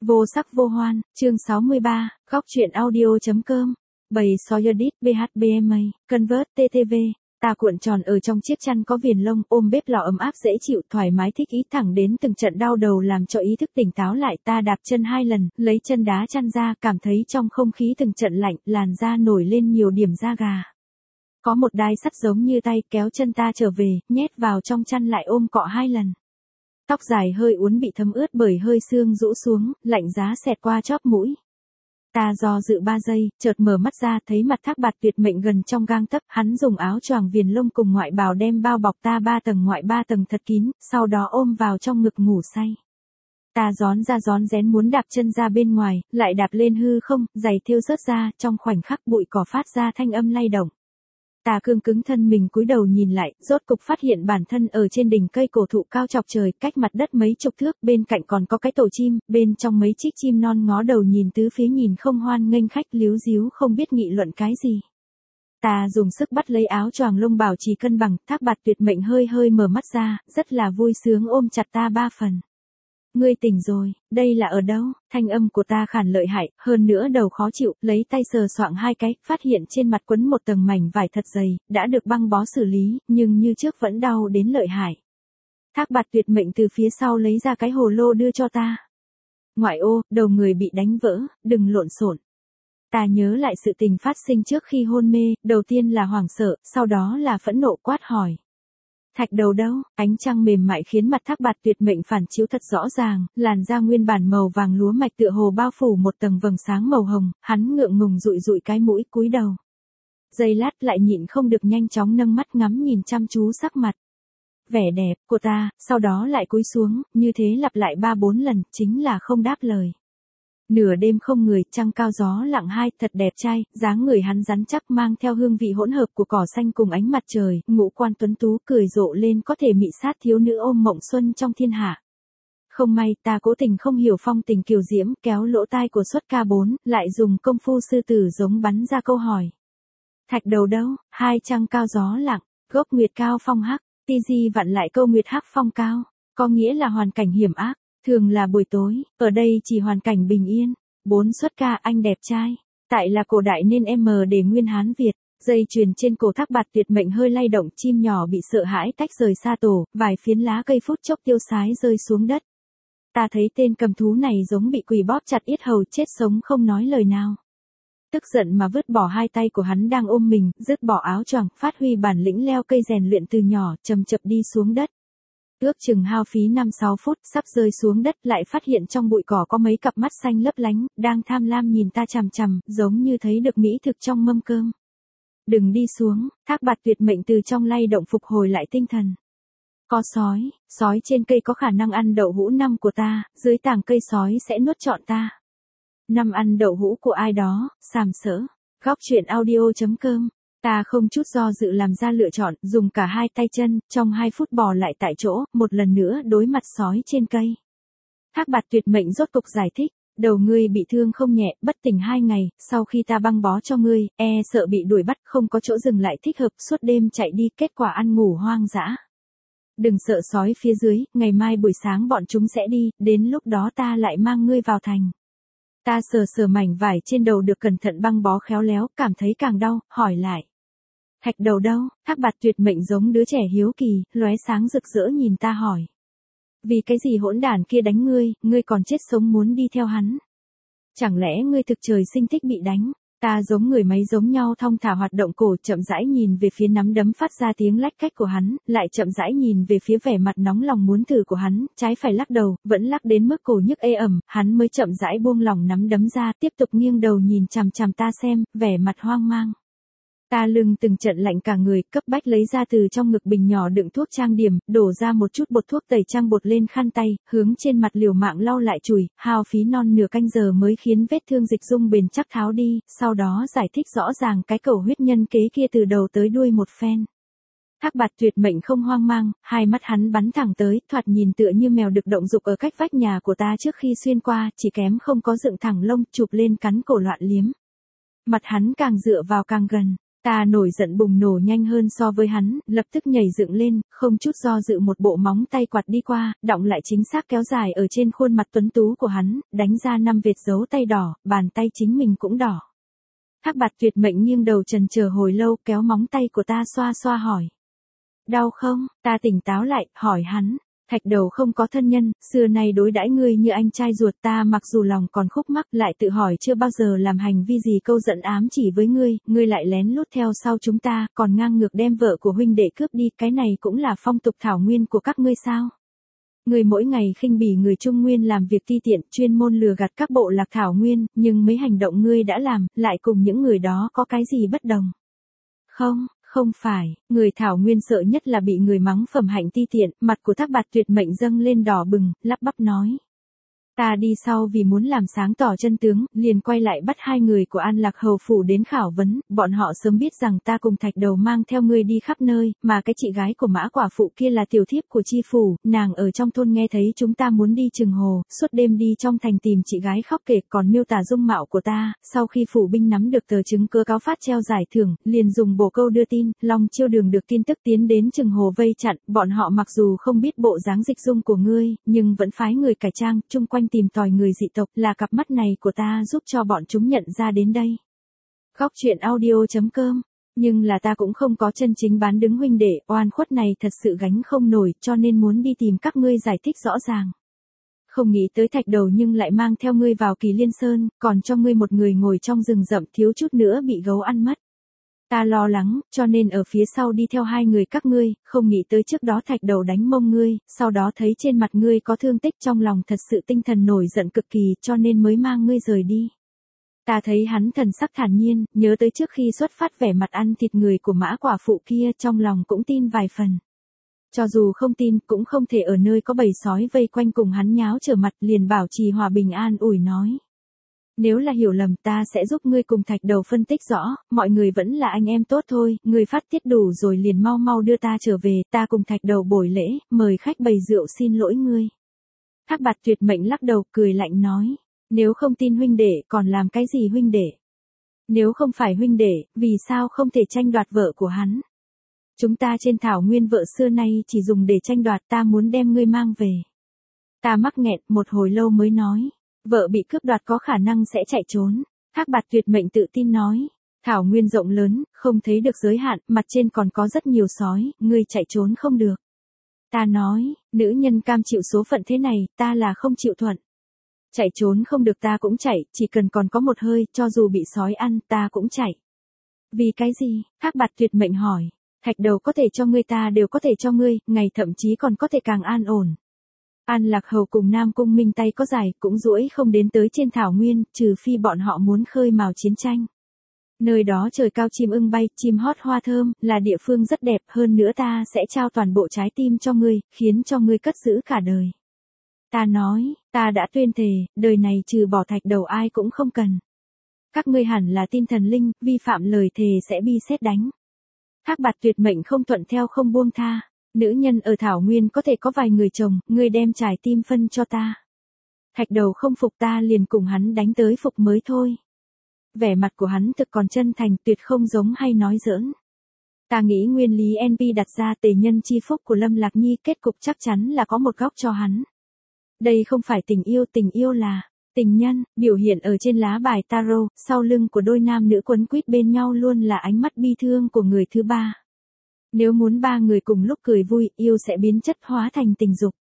Vô sắc vô hoan, chương 63, góc truyện audio.com. Bày Soyadit BHBMA, Convert TTV. Ta cuộn tròn ở trong chiếc chăn có viền lông, ôm bếp lò ấm áp dễ chịu, thoải mái thích ý, thẳng đến từng trận đau đầu làm cho ý thức tỉnh táo lại. Ta đạp chân 2 lần, lấy chân đá chăn ra, cảm thấy trong không khí từng trận lạnh, làn da nổi lên nhiều điểm da gà. Có một đai sắt giống như tay kéo chân ta trở về, nhét vào trong chăn lại ôm cọ 2 lần. Tóc dài hơi uốn bị thấm ướt bởi hơi sương rũ xuống, lạnh giá xẹt qua chóp mũi. Ta do dự 3 giây, chợt mở mắt ra, thấy mặt Thác Bạt Tuyệt Mệnh gần trong gang tấc. Hắn dùng áo choàng viền lông cùng ngoại bào đem bao bọc ta 3 tầng ngoại 3 tầng thật kín, sau đó ôm vào trong ngực ngủ say. Ta rón ra rón rén muốn đạp chân ra bên ngoài, lại đạp lên hư không, giày thêu rớt ra, trong khoảnh khắc bụi cỏ phát ra thanh âm lay động. Ta cương cứng thân mình cúi đầu nhìn lại, rốt cục phát hiện bản thân ở trên đỉnh cây cổ thụ cao chọc trời, cách mặt đất mấy chục thước, bên cạnh còn có cái tổ chim, bên trong mấy chiếc chim non ngó đầu nhìn tứ phía, nhìn không hoan nghênh khách, líu díu không biết nghị luận cái gì. Ta dùng sức bắt lấy áo choàng lông bảo trì cân bằng. Thác Bạt Tuyệt Mệnh hơi hơi mở mắt ra, rất là vui sướng ôm chặt ta 3 phần. Ngươi tỉnh rồi, đây là ở đâu? Thanh âm của ta khản lợi hại, hơn nữa đầu khó chịu, lấy tay sờ soạng 2 cái, phát hiện trên mặt quấn một tầng mảnh vải thật dày, đã được băng bó xử lý, nhưng như trước vẫn đau đến lợi hại. Thác Bạt Tuyệt Mệnh từ phía sau lấy ra cái hồ lô đưa cho ta. Ngoại ô, đầu người bị đánh vỡ, đừng lộn xộn. Ta nhớ lại sự tình phát sinh trước khi hôn mê, đầu tiên là hoảng sợ, sau đó là phẫn nộ, quát hỏi. Thạch Đầu đâu? Ánh trăng mềm mại khiến mặt Thác Bạt Tuyệt Mệnh phản chiếu thật rõ ràng, làn da nguyên bản màu vàng lúa mạch tựa hồ bao phủ một tầng vầng sáng màu hồng, hắn ngượng ngùng dụi dụi cái mũi, cúi đầu. Giây lát lại nhịn không được nhanh chóng nâng mắt ngắm nhìn chăm chú sắc mặt vẻ đẹp của ta, sau đó lại cúi xuống, như thế lặp lại 3-4 lần, chính là không đáp lời. Nửa đêm không người, trăng cao gió lặng hai, thật đẹp trai, dáng người hắn rắn chắc mang theo hương vị hỗn hợp của cỏ xanh cùng ánh mặt trời, ngũ quan tuấn tú cười rộ lên có thể mị sát thiếu nữ ôm mộng xuân trong thiên hạ. Không may, ta cố tình không hiểu phong tình kiều diễm, kéo lỗ tai của Xuất Ca 4, lại dùng công phu sư tử giống bắn ra câu hỏi. Thạch Đầu đâu? Hai trăng cao gió lặng, gốc nguyệt cao phong hắc, TG vặn lại câu nguyệt hắc phong cao, có nghĩa là hoàn cảnh hiểm ác. Thường là buổi tối, ở đây chỉ hoàn cảnh bình yên. 4 Xuất Ca, anh đẹp trai. Tại là cổ đại nên em để nguyên Hán Việt. Dây chuyền trên cổ Thác Bạt Tuyệt Mệnh hơi lay động, chim nhỏ bị sợ hãi tách rời xa tổ, vài phiến lá cây phút chốc tiêu sái rơi xuống đất. Ta thấy tên cầm thú này giống bị quỷ bóp chặt yết hầu, chết sống không nói lời nào. Tức giận mà vứt bỏ 2 tay của hắn đang ôm mình, dứt bỏ áo choàng, phát huy bản lĩnh leo cây rèn luyện từ nhỏ, chậm chậm đi xuống đất. Ước chừng hao phí 5-6 phút, sắp rơi xuống đất lại phát hiện trong bụi cỏ có mấy cặp mắt xanh lấp lánh, đang tham lam nhìn ta chằm chằm, giống như thấy được mỹ thực trong mâm cơm. Đừng đi xuống. Thác Bạt Tuyệt Mệnh từ trong lay động phục hồi lại tinh thần. Có sói, sói trên cây có khả năng ăn đậu hũ năm của ta, dưới tàng cây sói sẽ nuốt trọn ta. Năm ăn đậu hũ của ai đó, sàm sỡ. Góc truyện audio.com. Ta không chút do dự làm ra lựa chọn, dùng cả 2 tay chân, trong 2 phút bò lại tại chỗ, một lần nữa đối mặt sói trên cây. Thác Bạt Tuyệt Mệnh rốt cục giải thích, đầu ngươi bị thương không nhẹ, bất tỉnh 2 ngày, sau khi ta băng bó cho ngươi, sợ bị đuổi bắt, không có chỗ dừng lại thích hợp, suốt đêm chạy đi, kết quả ăn ngủ hoang dã. Đừng sợ sói phía dưới, ngày mai buổi sáng bọn chúng sẽ đi, đến lúc đó ta lại mang ngươi vào thành. Ta sờ sờ mảnh vải trên đầu được cẩn thận băng bó khéo léo, cảm thấy càng đau, hỏi lại. Thạch Đầu đâu? Thác Bạt Tuyệt Mệnh giống đứa trẻ hiếu kỳ, lóe sáng rực rỡ nhìn ta hỏi. Vì cái gì hỗn đản kia đánh ngươi còn chết sống muốn đi theo hắn? Chẳng lẽ ngươi thực trời sinh thích bị đánh? Ta giống người máy giống nhau thong thả hoạt động cổ, chậm rãi nhìn về phía nắm đấm phát ra tiếng lách cách của hắn, lại chậm rãi nhìn về phía vẻ mặt nóng lòng muốn thử của hắn, trái phải lắc đầu, vẫn lắc đến mức cổ nhức ê ẩm, hắn mới chậm rãi buông lỏng nắm đấm ra, tiếp tục nghiêng đầu nhìn chằm chằm ta xem, vẻ mặt hoang mang. Ta lưng từng trận lạnh cả người, cấp bách lấy ra từ trong ngực bình nhỏ đựng thuốc trang điểm, đổ ra một chút bột thuốc tẩy trang bột lên khăn tay, hướng trên mặt liều mạng lau lại chùi, hao phí non nửa canh giờ mới khiến vết thương dịch dung bền chắc tháo đi, sau đó giải thích rõ ràng cái cầu huyết nhân kế kia từ đầu tới đuôi một phen. Thác Bạt Tuyệt Mệnh không hoang mang, 2 mắt hắn bắn thẳng tới, thoạt nhìn tựa như mèo được động dục ở cách vách nhà của ta trước khi xuyên qua, chỉ kém không có dựng thẳng lông, chụp lên cắn cổ loạn liếm. Mặt hắn càng dựa vào càng gần. Ta nổi giận bùng nổ nhanh hơn so với hắn, lập tức nhảy dựng lên, không chút do dự một bộ móng tay quạt đi qua, đọng lại chính xác kéo dài ở trên khuôn mặt tuấn tú của hắn, đánh ra 5 vệt dấu tay đỏ, bàn tay chính mình cũng đỏ. Thác Bạt Tuyệt Mệnh nghiêng đầu trần chờ hồi lâu, kéo móng tay của ta xoa xoa hỏi. Đau không? Ta tỉnh táo lại, hỏi hắn. Thạch Đầu không có thân nhân, xưa nay đối đãi ngươi như anh trai ruột, ta mặc dù lòng còn khúc mắc, lại tự hỏi chưa bao giờ làm hành vi gì câu giận ám chỉ với ngươi lại lén lút theo sau chúng ta, còn ngang ngược đem vợ của huynh đệ cướp đi, cái này cũng là phong tục thảo nguyên của các ngươi sao? Ngươi mỗi ngày khinh bỉ người Trung Nguyên làm việc ti tiện, chuyên môn lừa gạt các bộ lạc thảo nguyên, nhưng mấy hành động ngươi đã làm, lại cùng những người đó có cái gì bất đồng? Không phải, người thảo nguyên sợ nhất là bị người mắng phẩm hạnh ti tiện, mặt của Thác Bạt Tuyệt Mệnh dâng lên đỏ bừng, lắp bắp nói. Ta đi sau vì muốn làm sáng tỏ chân tướng, liền quay lại bắt 2 người của An Lạc Hầu phủ đến khảo vấn, bọn họ sớm biết rằng ta cùng Thạch Đầu mang theo ngươi đi khắp nơi, mà cái chị gái của Mã quả phụ kia là tiểu thiếp của chi phủ, nàng ở trong thôn nghe thấy chúng ta muốn đi Trừng Hồ, suốt đêm đi trong thành tìm chị gái khóc kể, còn miêu tả dung mạo của ta, sau khi phủ binh nắm được tờ chứng cứ cáo phát treo giải thưởng, liền dùng bồ câu đưa tin, Long Chiêu Đường được tin tức tiến đến Trừng Hồ vây chặn, bọn họ mặc dù không biết bộ dáng dịch dung của ngươi, nhưng vẫn phái người cải trang, chung quanh tìm tòi người dị tộc, là cặp mắt này của ta giúp cho bọn chúng nhận ra đến đây. Góc truyện audio.com. Nhưng là ta cũng không có chân chính bán đứng huynh đệ, oan khuất này thật sự gánh không nổi, cho nên muốn đi tìm các ngươi giải thích rõ ràng. Không nghĩ tới Thạch Đầu nhưng lại mang theo ngươi vào Kỳ Liên Sơn, còn cho ngươi một người ngồi trong rừng rậm, thiếu chút nữa bị gấu ăn mất. Ta lo lắng, cho nên ở phía sau đi theo 2 người các ngươi, không nghĩ tới trước đó Thạch Đầu đánh mông ngươi, sau đó thấy trên mặt ngươi có thương tích, trong lòng thật sự tinh thần nổi giận cực kỳ, cho nên mới mang ngươi rời đi. Ta thấy hắn thần sắc thản nhiên, nhớ tới trước khi xuất phát vẻ mặt ăn thịt người của Mã quả phụ kia, trong lòng cũng tin vài phần. Cho dù không tin, cũng không thể ở nơi có bầy sói vây quanh cùng hắn nháo trở mặt, liền bảo trì hòa bình an ủi nói. Nếu là hiểu lầm, ta sẽ giúp ngươi cùng Thạch Đầu phân tích rõ, mọi người vẫn là anh em tốt thôi, ngươi phát tiết đủ rồi liền mau mau đưa ta trở về, ta cùng Thạch Đầu bồi lễ, mời khách bày rượu xin lỗi ngươi. Thác Bạt Tuyệt Mệnh lắc đầu, cười lạnh nói, nếu không tin huynh đệ, còn làm cái gì huynh đệ? Nếu không phải huynh đệ, vì sao không thể tranh đoạt vợ của hắn? Chúng ta trên thảo nguyên vợ xưa nay chỉ dùng để tranh đoạt, ta muốn đem ngươi mang về. Ta mắc nghẹn một hồi lâu mới nói. Vợ bị cướp đoạt có khả năng sẽ chạy trốn. Thác Bạt Tuyệt Mệnh tự tin nói. Thảo nguyên rộng lớn, không thấy được giới hạn, mặt trên còn có rất nhiều sói, ngươi chạy trốn không được. Ta nói, nữ nhân cam chịu số phận thế này, ta là không chịu thuận. Chạy trốn không được ta cũng chạy, chỉ cần còn có một hơi, cho dù bị sói ăn, ta cũng chạy. Vì cái gì? Thác Bạt Tuyệt Mệnh hỏi. Thạch Đầu có thể cho ngươi, ta đều có thể cho ngươi, ngày thậm chí còn có thể càng an ổn. An Lạc Hầu cùng Nam Cung Minh tay có dài, cũng duỗi không đến tới trên thảo nguyên, trừ phi bọn họ muốn khơi mào chiến tranh. Nơi đó trời cao chim ưng bay, chim hót hoa thơm, là địa phương rất đẹp, hơn nữa ta sẽ trao toàn bộ trái tim cho ngươi, khiến cho ngươi cất giữ cả đời. Ta nói, ta đã tuyên thề, đời này trừ bỏ Thạch Đầu ai cũng không cần. Các ngươi hẳn là tin thần linh, vi phạm lời thề sẽ bi sét đánh. Thác Bạt Tuyệt Mệnh không thuận theo không buông tha. Nữ nhân ở thảo nguyên có thể có vài người chồng, ngươi đem trái tim phân cho ta. Thạch Đầu không phục, ta liền cùng hắn đánh tới phục mới thôi. Vẻ mặt của hắn thực còn chân thành, tuyệt không giống hay nói giỡn. Ta nghĩ nguyên lý NP đặt ra tề nhân chi phúc của Lâm Lạc Nhi, kết cục chắc chắn là có một góc cho hắn. Đây không phải tình yêu là tình nhân, biểu hiện ở trên lá bài tarot, sau lưng của đôi nam nữ quấn quýt bên nhau luôn là ánh mắt bi thương của người thứ ba. Nếu muốn 3 người cùng lúc cười vui, yêu sẽ biến chất hóa thành tình dục.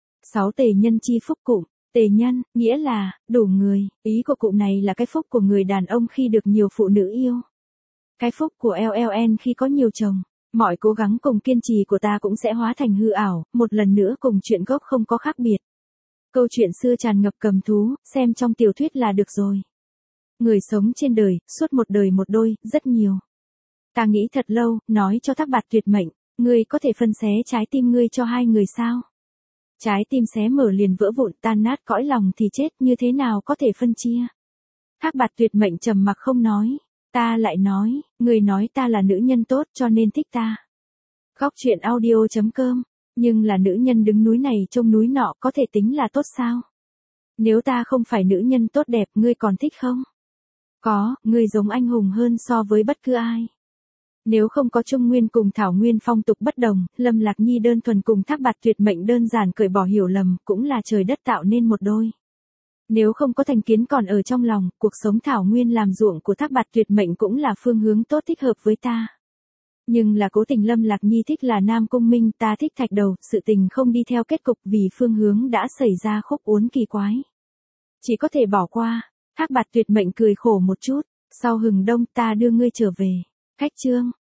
6 tề nhân chi phúc cụm. Tề nhân, nghĩa là, đủ người, ý của cụm này là cái phúc của người đàn ông khi được nhiều phụ nữ yêu. Cái phúc của LLN khi có nhiều chồng. Mọi cố gắng cùng kiên trì của ta cũng sẽ hóa thành hư ảo, một lần nữa cùng chuyện gốc không có khác biệt. Câu chuyện xưa tràn ngập cầm thú, xem trong tiểu thuyết là được rồi. Người sống trên đời, suốt một đời một đôi, rất nhiều. Ta nghĩ thật lâu, nói cho Thác Bạt Tuyệt Mệnh, ngươi có thể phân xé trái tim ngươi cho 2 người sao? Trái tim xé mở liền vỡ vụn, tan nát cõi lòng thì chết, như thế nào có thể phân chia? Thác Bạt Tuyệt Mệnh trầm mặc không nói. Ta lại nói, ngươi nói ta là nữ nhân tốt cho nên thích ta. Góc truyện audio.com. Nhưng là nữ nhân đứng núi này trông núi nọ, có thể tính là tốt sao? Nếu ta không phải nữ nhân tốt đẹp, ngươi còn thích không? Có, ngươi giống anh hùng hơn so với bất cứ ai. Nếu không có Trung Nguyên cùng Thảo Nguyên phong tục bất đồng, Lâm Lạc Nhi đơn thuần cùng Thác Bạt Tuyệt Mệnh đơn giản cởi bỏ hiểu lầm, cũng là trời đất tạo nên một đôi. Nếu không có thành kiến còn ở trong lòng, cuộc sống Thảo Nguyên làm ruộng của Thác Bạt Tuyệt Mệnh cũng là phương hướng tốt thích hợp với ta. Nhưng là cố tình Lâm Lạc Nhi thích là Nam Cung Minh, ta thích Thạch Đầu, sự tình không đi theo kết cục vì phương hướng đã xảy ra khúc uốn kỳ quái. Chỉ có thể bỏ qua. Thác Bạt Tuyệt Mệnh cười khổ một chút, sau hừng đông ta đưa ngươi trở về. Khách chương.